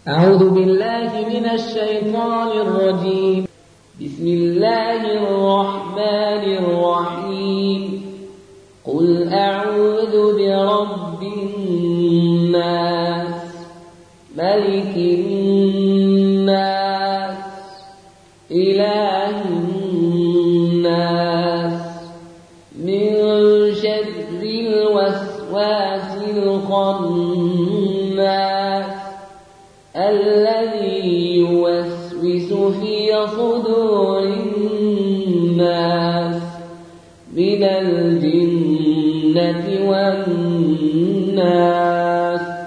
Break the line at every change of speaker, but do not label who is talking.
أعوذ بالله من الشيطان الرجيم. بسم الله الرحمن الرحيم. قل أعوذ برب الناس، ملك الناس، إله الناس، من شر الوسواس الخناس الذي يوسوس في صدور الناس من الجنة والناس.